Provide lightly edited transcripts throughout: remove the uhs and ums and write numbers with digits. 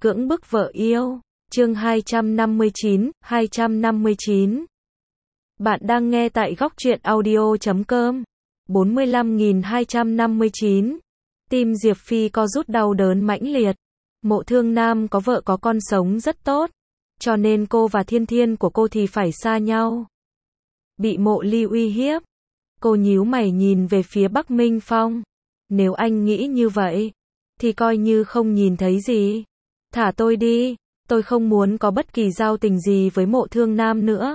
Cưỡng bức vợ yêu. Chương 259. Bạn đang nghe tại góc truyện audio.com. 45.259. Tim Diệp Phi co rút đau đớn mãnh liệt. Mộ Thương Nam có vợ có con sống rất tốt, cho nên cô và Thiên Thiên của cô thì phải xa nhau. Bị Mộ Ly uy hiếp. Cô nhíu mày nhìn về phía Bắc Minh Phong. Nếu anh nghĩ như vậy, thì coi như không nhìn thấy gì. Thả tôi đi, tôi không muốn có bất kỳ giao tình gì với Mộ Thương Nam nữa.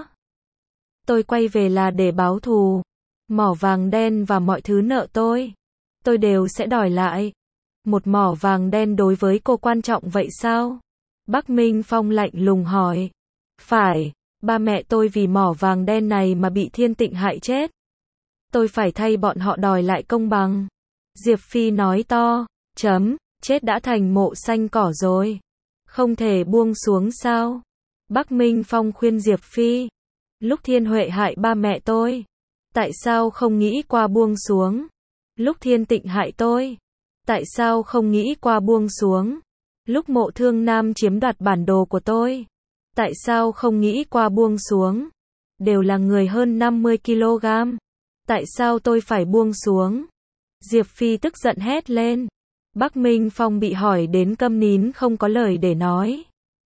Tôi quay về là để báo thù. Mỏ vàng đen và mọi thứ nợ tôi đều sẽ đòi lại. Một mỏ vàng đen đối với cô quan trọng vậy sao? Bắc Minh Phong lạnh lùng hỏi. Phải, ba mẹ tôi vì mỏ vàng đen này mà bị Thiên Tịnh hại chết. Tôi phải thay bọn họ đòi lại công bằng. Diệp Phi nói to. Chết đã thành mộ xanh cỏ rồi. Không thể buông xuống sao? Bắc Minh Phong khuyên Diệp Phi. Lúc Thiên Huệ hại ba mẹ tôi, tại sao không nghĩ qua buông xuống? Lúc Thiên Tịnh hại tôi, tại sao không nghĩ qua buông xuống? Lúc Mộ Thương Nam chiếm đoạt bản đồ của tôi, tại sao không nghĩ qua buông xuống? Đều là người hơn 50 kg. Tại sao tôi phải buông xuống? Diệp Phi tức giận hét lên. Bắc Minh Phong bị hỏi đến câm nín không có lời để nói.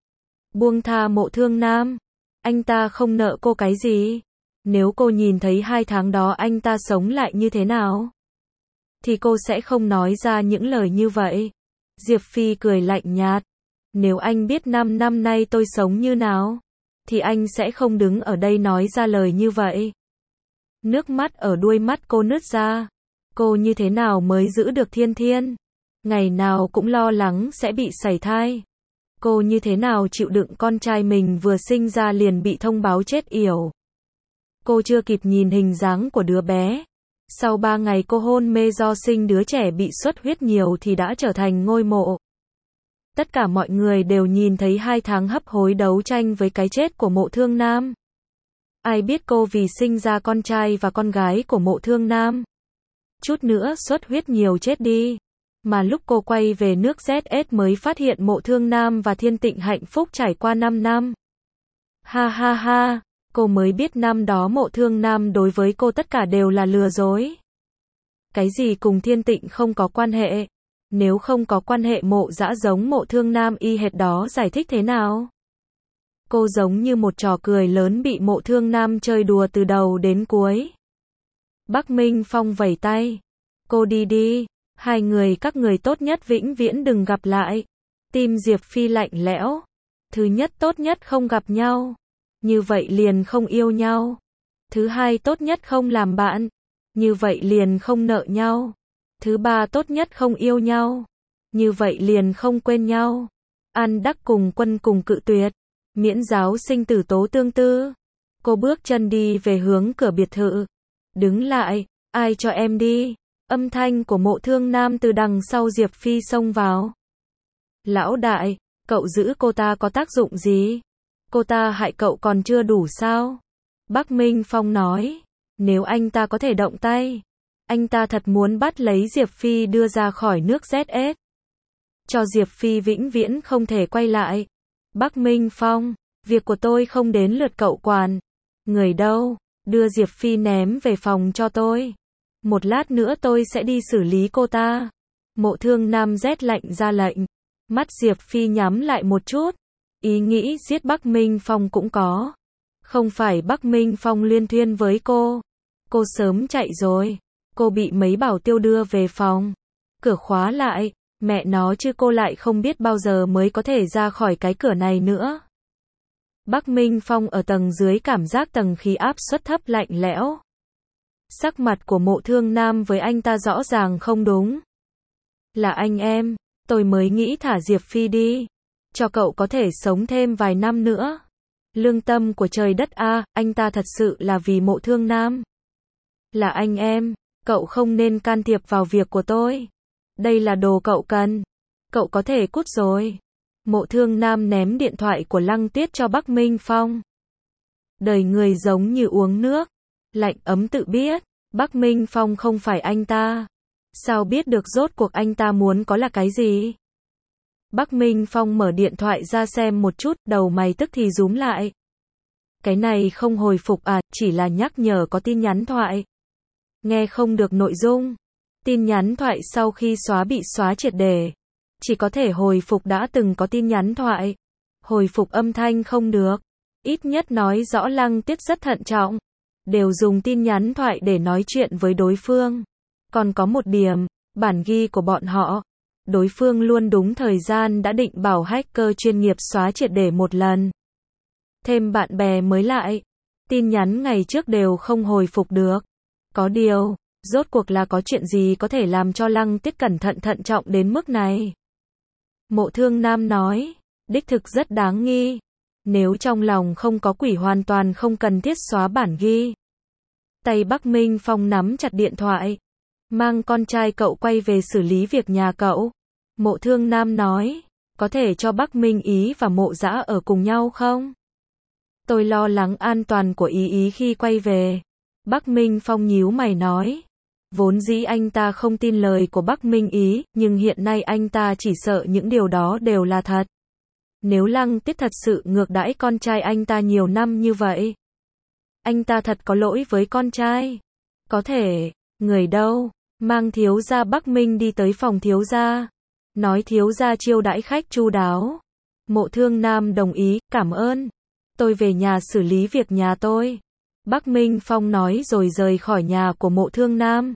Buông tha Mộ Thương Nam. Anh ta không nợ cô cái gì. Nếu cô nhìn thấy 2 tháng đó anh ta sống lại như thế nào, thì cô sẽ không nói ra những lời như vậy. Diệp Phi cười lạnh nhạt. Nếu anh biết 5 năm nay tôi sống như nào, thì anh sẽ không đứng ở đây nói ra lời như vậy. Nước mắt ở đuôi mắt cô nứt ra. Cô như thế nào mới giữ được Thiên Thiên? Ngày nào cũng lo lắng sẽ bị sảy thai. Cô như thế nào chịu đựng con trai mình vừa sinh ra liền bị thông báo chết yểu. Cô chưa kịp nhìn hình dáng của đứa bé. Sau 3 ngày cô hôn mê do sinh đứa trẻ bị xuất huyết nhiều thì đã trở thành ngôi mộ. Tất cả mọi người đều nhìn thấy 2 tháng hấp hối đấu tranh với cái chết của Mộ Thương Nam. Ai biết cô vì sinh ra con trai và con gái của Mộ Thương Nam, chút nữa xuất huyết nhiều chết đi. Mà lúc cô quay về nước ZS mới phát hiện Mộ Thương Nam và Thiên Tịnh hạnh phúc trải qua 5 năm. Ha ha ha, cô mới biết năm đó Mộ Thương Nam đối với cô tất cả đều là lừa dối. Cái gì cùng Thiên Tịnh không có quan hệ. Nếu không có quan hệ Mộ Dã giống Mộ Thương Nam y hệt đó giải thích thế nào? Cô giống như một trò cười lớn bị Mộ Thương Nam chơi đùa từ đầu đến cuối. Bắc Minh Phong vẩy tay. Cô đi đi. 2 người các người tốt nhất vĩnh viễn đừng gặp lại. Tim Diệp Phi lạnh lẽo. Thứ nhất tốt nhất không gặp nhau. Như vậy liền không yêu nhau. Thứ hai tốt nhất không làm bạn. Như vậy liền không nợ nhau. Thứ ba tốt nhất không yêu nhau. Như vậy liền không quên nhau. An đắc cùng quân cùng cự tuyệt. Miễn giáo sinh tử tố tương tư. Cô bước chân đi về hướng cửa biệt thự. Đứng lại, ai cho em đi? Âm thanh của Mộ Thương Nam từ đằng sau Diệp Phi xông vào. Lão đại, cậu giữ cô ta có tác dụng gì? Cô ta hại cậu còn chưa đủ sao? Bắc Minh Phong nói. Nếu anh ta có thể động tay, anh ta thật muốn bắt lấy Diệp Phi đưa ra khỏi nước ZS. Cho Diệp Phi vĩnh viễn không thể quay lại. Bắc Minh Phong, việc của tôi không đến lượt cậu quản. Người đâu? Đưa Diệp Phi ném về phòng cho tôi. Một lát nữa tôi sẽ đi xử lý cô ta. Mộ Thương Nam rét lạnh ra lệnh. Mắt Diệp Phi nhắm lại một chút. Ý nghĩ giết Bắc Minh Phong cũng có. Không phải Bắc Minh Phong liên thuyên với cô. Cô sớm chạy rồi. Cô bị mấy bảo tiêu đưa về phòng. Cửa khóa lại. Mẹ nó chứ cô lại không biết bao giờ mới có thể ra khỏi cái cửa này nữa. Bắc Minh Phong ở tầng dưới cảm giác tầng khí áp suất thấp lạnh lẽo. Sắc mặt của Mộ Thương Nam với anh ta rõ ràng không đúng. Là anh em, tôi mới nghĩ thả Diệp Phi đi. Cho cậu có thể sống thêm vài năm nữa. Lương tâm của trời đất a, anh ta thật sự là vì Mộ Thương Nam. Là anh em, cậu không nên can thiệp vào việc của tôi. Đây là đồ cậu cần. Cậu có thể cút rồi. Mộ Thương Nam ném điện thoại của Lăng Tiết cho Bắc Minh Phong. Đời người giống như uống nước. Lạnh ấm tự biết. Bắc Minh Phong không phải anh ta. Sao biết được rốt cuộc anh ta muốn có là cái gì? Bắc Minh Phong mở điện thoại ra xem một chút, đầu mày tức thì rúm lại. Cái này không hồi phục à, chỉ là nhắc nhở có tin nhắn thoại. Nghe không được nội dung. Tin nhắn thoại sau khi xóa bị xóa triệt để. Chỉ có thể hồi phục đã từng có tin nhắn thoại. Hồi phục âm thanh không được. Ít nhất nói rõ Lăng Tiết rất thận trọng. Đều dùng tin nhắn thoại để nói chuyện với đối phương. Còn có một điểm, bản ghi của bọn họ. Đối phương luôn đúng thời gian đã định bảo hacker chuyên nghiệp xóa triệt để một lần. Thêm bạn bè mới lại. Tin nhắn ngày trước đều không hồi phục được. Có điều, rốt cuộc là có chuyện gì có thể làm cho Lăng Tiết cẩn thận trọng đến mức này? Mộ Thương Nam nói, đích thực rất đáng nghi. Nếu trong lòng không có quỷ hoàn toàn không cần thiết xóa bản ghi. Tay Bắc Minh Phong nắm chặt điện thoại. Mang con trai cậu quay về xử lý việc nhà cậu. Mộ Thương Nam nói, có thể cho Bắc Minh Ý và Mộ Dã ở cùng nhau không? Tôi lo lắng an toàn của Ý khi quay về. Bắc Minh Phong nhíu mày nói. Vốn dĩ anh ta không tin lời của Bắc Minh Ý, nhưng hiện nay anh ta chỉ sợ những điều đó đều là thật. Nếu Lăng Tiết thật sự ngược đãi con trai anh ta nhiều năm như vậy. Anh ta thật có lỗi với con trai. Có thể, người đâu? Mang thiếu gia Bắc Minh đi tới phòng thiếu gia. Nói thiếu gia chiêu đãi khách chu đáo. Mộ Thương Nam đồng ý, cảm ơn. Tôi về nhà xử lý việc nhà tôi. Bắc Minh Phong nói rồi rời khỏi nhà của Mộ Thương Nam.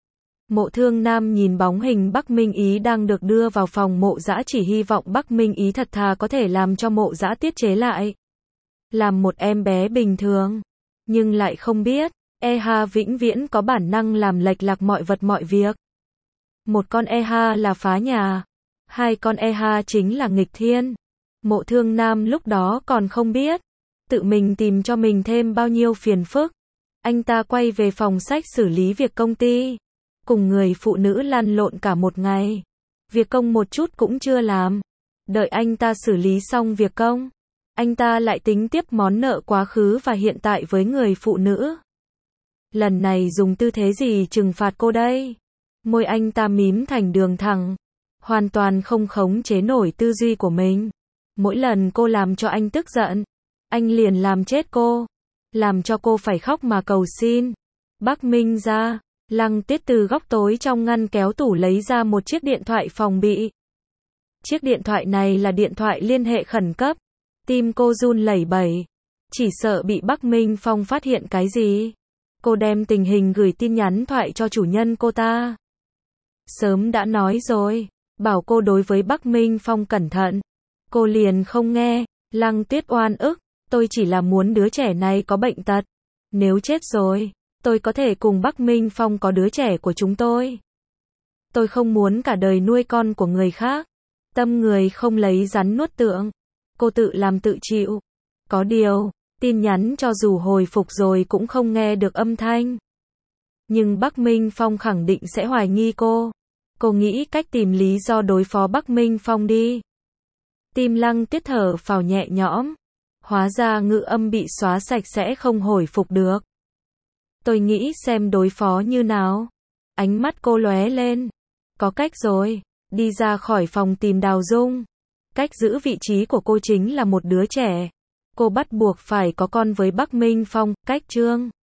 Mộ Thương Nam nhìn bóng hình Bắc Minh Ý đang được đưa vào phòng Mộ Dã, chỉ hy vọng Bắc Minh Ý thật thà có thể làm cho Mộ Dã tiết chế lại. Làm một em bé bình thường. Nhưng lại không biết, Eha vĩnh viễn có bản năng làm lệch lạc mọi vật mọi việc. Một con Eha là phá nhà. Hai con Eha chính là nghịch thiên. Mộ Thương Nam lúc đó còn không biết. Tự mình tìm cho mình thêm bao nhiêu phiền phức. Anh ta quay về phòng sách xử lý việc công ty. Cùng người phụ nữ lăn lộn cả một ngày. Việc công một chút cũng chưa làm. Đợi anh ta xử lý xong việc công. Anh ta lại tính tiếp món nợ quá khứ và hiện tại với người phụ nữ. Lần này dùng tư thế gì trừng phạt cô đây? Môi anh ta mím thành đường thẳng. Hoàn toàn không khống chế nổi tư duy của mình. Mỗi lần cô làm cho anh tức giận, anh liền làm chết cô. Làm cho cô phải khóc mà cầu xin. Bắc Minh ra. Lăng Tiết từ góc tối trong ngăn kéo tủ lấy ra một chiếc điện thoại phòng bị. Chiếc điện thoại này là điện thoại liên hệ khẩn cấp. Tim cô run lẩy bẩy. Chỉ sợ bị Bắc Minh Phong phát hiện cái gì. Cô đem tình hình gửi tin nhắn thoại cho chủ nhân cô ta. Sớm đã nói rồi, bảo cô đối với Bắc Minh Phong cẩn thận. Cô liền không nghe. Lăng Tiết oan ức. Tôi chỉ là muốn đứa trẻ này có bệnh tật. Nếu chết rồi, tôi có thể cùng Bắc Minh Phong có đứa trẻ của chúng tôi. Tôi không muốn cả đời nuôi con của người khác. Tâm người không lấy rắn nuốt tượng. Cô tự làm tự chịu. Có điều, tin nhắn cho dù hồi phục rồi cũng không nghe được âm thanh. Nhưng Bắc Minh Phong khẳng định sẽ hoài nghi cô. Cô nghĩ cách tìm lý do đối phó Bắc Minh Phong đi. Tim Lăng Tiết thở phào nhẹ nhõm. Hóa ra ngữ âm bị xóa sạch sẽ không hồi phục được. Tôi nghĩ xem đối phó như nào. Ánh mắt cô lóe lên. Có cách rồi. Đi ra khỏi phòng tìm Đào Dung. Cách giữ vị trí của cô chính là một đứa trẻ. Cô bắt buộc phải có con với Bắc Minh Phong. Cách chương